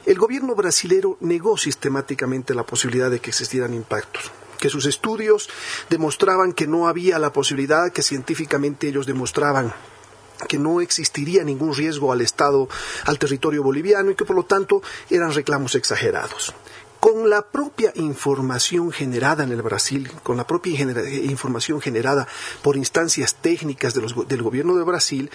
El gobierno brasilero negó sistemáticamente la posibilidad de que existieran impactos, que sus estudios demostraban que no había la posibilidad, que científicamente ellos demostraban que no existiría ningún riesgo al Estado, al territorio boliviano, y que por lo tanto eran reclamos exagerados. Con la propia información generada en el Brasil, con la propia información generada por instancias técnicas del gobierno de Brasil,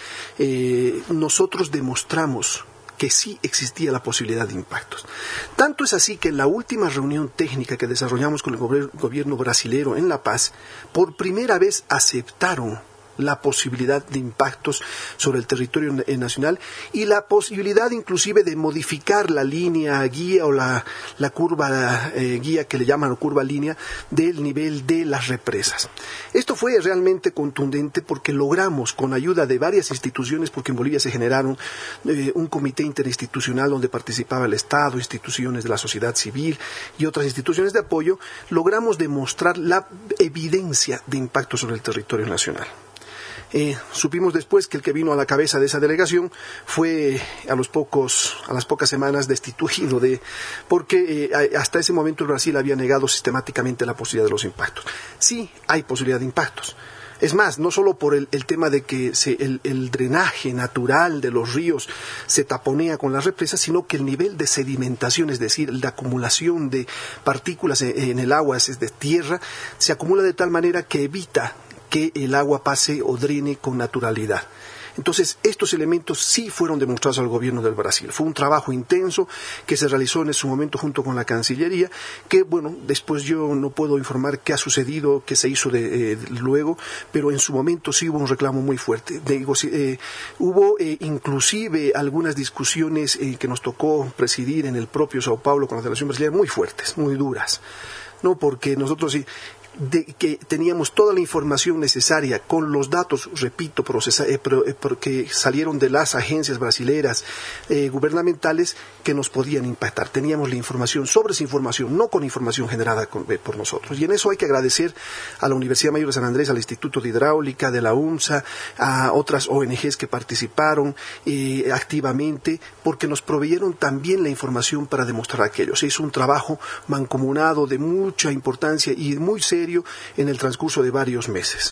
nosotros demostramos que sí existía la posibilidad de impactos. Tanto es así que en la última reunión técnica que desarrollamos con el gobierno brasilero en La Paz, por primera vez aceptaron la posibilidad de impactos sobre el territorio nacional y la posibilidad inclusive de modificar la línea guía o la curva guía que le llaman curva línea del nivel de las represas. Esto fue realmente contundente porque logramos, con ayuda de varias instituciones, porque en Bolivia se generaron un comité interinstitucional donde participaba el Estado, instituciones de la sociedad civil y otras instituciones de apoyo, logramos demostrar la evidencia de impacto sobre el territorio nacional. Supimos después que el que vino a la cabeza de esa delegación fue a las pocas semanas destituido porque hasta ese momento el Brasil había negado sistemáticamente la posibilidad de los impactos. Sí, hay posibilidad de impactos. Es más, no solo por el tema de que el drenaje natural de los ríos se taponea con las represas, sino que el nivel de sedimentación, es decir, la acumulación de partículas en el agua, es de tierra, se acumula de tal manera que evita que el agua pase o drene con naturalidad. Entonces, estos elementos sí fueron demostrados al gobierno del Brasil. Fue un trabajo intenso que se realizó en su momento junto con la Cancillería, que, bueno, después yo no puedo informar qué ha sucedido, qué se hizo luego, pero en su momento sí hubo un reclamo muy fuerte. Hubo inclusive algunas discusiones que nos tocó presidir en el propio Sao Paulo con la Federación Brasileña muy fuertes, muy duras, ¿no? Porque nosotros sí que teníamos toda la información necesaria con los datos, repito, que salieron de las agencias brasileras gubernamentales que nos podían impactar. Teníamos la información sobre esa información, no con información generada por nosotros. Y en eso hay que agradecer a la Universidad Mayor de San Andrés, al Instituto de Hidráulica, de la UNSA, a otras ONGs que participaron activamente, porque nos proveyeron también la información para demostrar aquello. Se hizo un trabajo mancomunado de mucha importancia y muy serio en el transcurso de varios meses.